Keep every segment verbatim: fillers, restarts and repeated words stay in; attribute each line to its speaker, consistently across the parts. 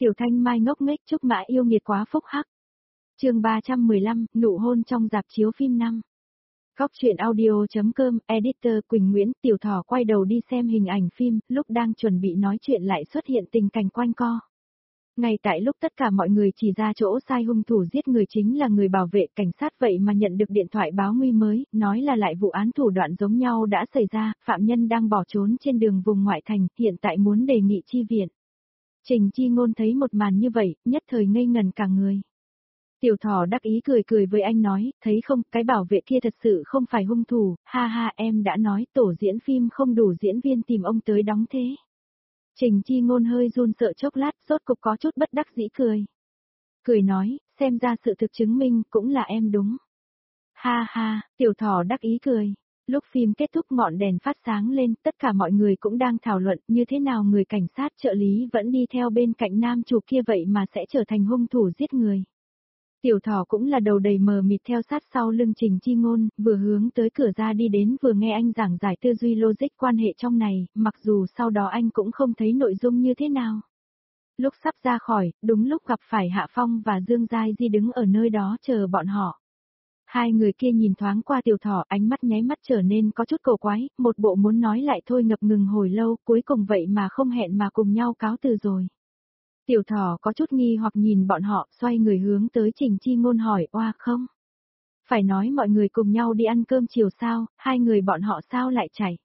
Speaker 1: Tiểu Thanh Mai ngốc nghếch Trúc Mã yêu nghiệt quá phúc hắc. Chương ba trăm mười lăm, nụ hôn trong rạp chiếu phim năm. Góc truyện audio.com, editor Quỳnh Nguyễn. Tiểu Thỏ quay đầu đi xem hình ảnh phim, lúc đang chuẩn bị nói chuyện lại xuất hiện tình cảnh quanh co. Ngay tại lúc tất cả mọi người chỉ ra chỗ sai hung thủ giết người chính là người bảo vệ cảnh sát vậy mà nhận được điện thoại báo nguy mới, nói là lại vụ án thủ đoạn giống nhau đã xảy ra, phạm nhân đang bỏ trốn trên đường vùng ngoại thành, hiện tại muốn đề nghị chi viện. Trình Chi Ngôn thấy một màn như vậy, nhất thời ngây ngần cả người. Tiểu Thỏ đắc ý cười cười với anh nói, thấy không, cái bảo vệ kia thật sự không phải hung thủ, ha ha em đã nói tổ diễn phim không đủ diễn viên tìm ông tới đóng thế. Trình Chi Ngôn hơi run sợ chốc lát, rốt cục có chút bất đắc dĩ cười. Cười nói, xem ra sự thực chứng minh cũng là em đúng. Ha ha, Tiểu Thỏ đắc ý cười. Lúc phim kết thúc ngọn đèn phát sáng lên, tất cả mọi người cũng đang thảo luận như thế nào người cảnh sát trợ lý vẫn đi theo bên cạnh nam chủ kia vậy mà sẽ trở thành hung thủ giết người. Tiểu Thỏ cũng là đầu đầy mờ mịt theo sát sau lưng Trình Chi Ngôn, vừa hướng tới cửa ra đi đến vừa nghe anh giảng giải tư duy logic quan hệ trong này, mặc dù sau đó anh cũng không thấy nội dung như thế nào. Lúc sắp ra khỏi, đúng lúc gặp phải Hạ Phong và Dương Giai Di đứng ở nơi đó chờ bọn họ. Hai người kia nhìn thoáng qua Tiểu Thỏ, ánh mắt nháy mắt trở nên có chút cổ quái, một bộ muốn nói lại thôi ngập ngừng hồi lâu, cuối cùng vậy mà không hẹn mà cùng nhau cáo từ rồi. Tiểu Thỏ có chút nghi hoặc nhìn bọn họ, xoay người hướng tới Trình Chi Ngôn hỏi, oa không? Phải nói mọi người cùng nhau đi ăn cơm chiều sao, hai người bọn họ sao lại chạy?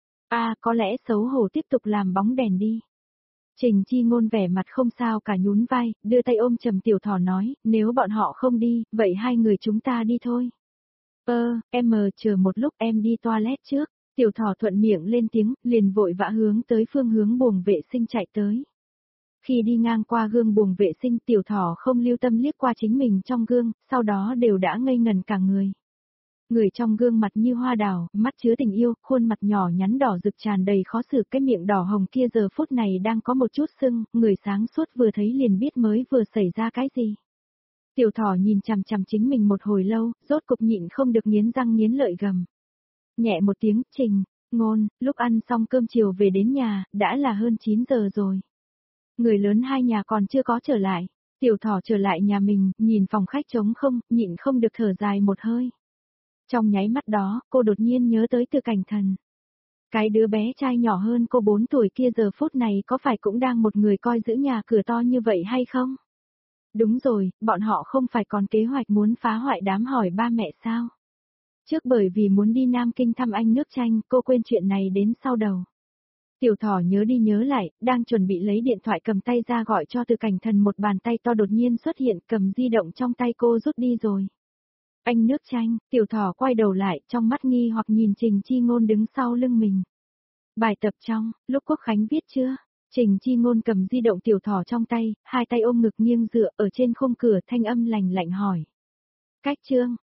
Speaker 1: À, có lẽ xấu hổ tiếp tục làm bóng đèn đi. Trình Chi Ngôn vẻ mặt không sao cả nhún vai, đưa tay ôm chầm Tiểu Thỏ nói, nếu bọn họ không đi, vậy hai người chúng ta đi thôi. Ơ, em mờ chờ một lúc em đi toilet trước. Tiểu Thỏ thuận miệng lên tiếng, liền vội vã hướng tới phương hướng buồng vệ sinh chạy tới. Khi đi ngang qua gương buồng vệ sinh Tiểu Thỏ không lưu tâm liếc qua chính mình trong gương, sau đó đều đã ngây ngần cả người. Người trong gương mặt như hoa đào, mắt chứa tình yêu, khuôn mặt nhỏ nhắn đỏ rực tràn đầy khó xử, cái miệng đỏ hồng kia giờ phút này đang có một chút sưng, người sáng suốt vừa thấy liền biết mới vừa xảy ra cái gì. Tiểu Thỏ nhìn chằm chằm chính mình một hồi lâu, rốt cục nhịn không được nghiến răng nghiến lợi gầm. Nhẹ một tiếng, Trình, Ngôn, lúc ăn xong cơm chiều về đến nhà, đã là hơn chín giờ rồi. Người lớn hai nhà còn chưa có trở lại. Tiểu Thỏ trở lại nhà mình, nhìn phòng khách trống không, nhịn không được thở dài một hơi. Trong nháy mắt đó, cô đột nhiên nhớ tới Từ Cảnh Thần. Cái đứa bé trai nhỏ hơn cô bốn tuổi kia giờ phút này có phải cũng đang một người coi giữ nhà cửa to như vậy hay không? Đúng rồi, bọn họ không phải còn kế hoạch muốn phá hoại đám hỏi ba mẹ sao? Trước bởi vì muốn đi Nam Kinh thăm anh nước Tranh, cô quên chuyện này đến sau đầu. Tiểu Thỏ nhớ đi nhớ lại, đang chuẩn bị lấy điện thoại cầm tay ra gọi cho Từ Cảnh Thần, một bàn tay to đột nhiên xuất hiện, cầm di động trong tay cô rút đi rồi. Anh nước Tranh, Tiểu Thỏ quay đầu lại, trong mắt nghi hoặc nhìn Trình Chi Ngôn đứng sau lưng mình. Bài tập trong, lúc Quốc Khánh viết chưa? Trình Chi Ngôn cầm di động Tiểu Thỏ trong tay, hai tay ôm ngực nghiêng dựa ở trên khung cửa, thanh âm lành lạnh hỏi. Cách chương,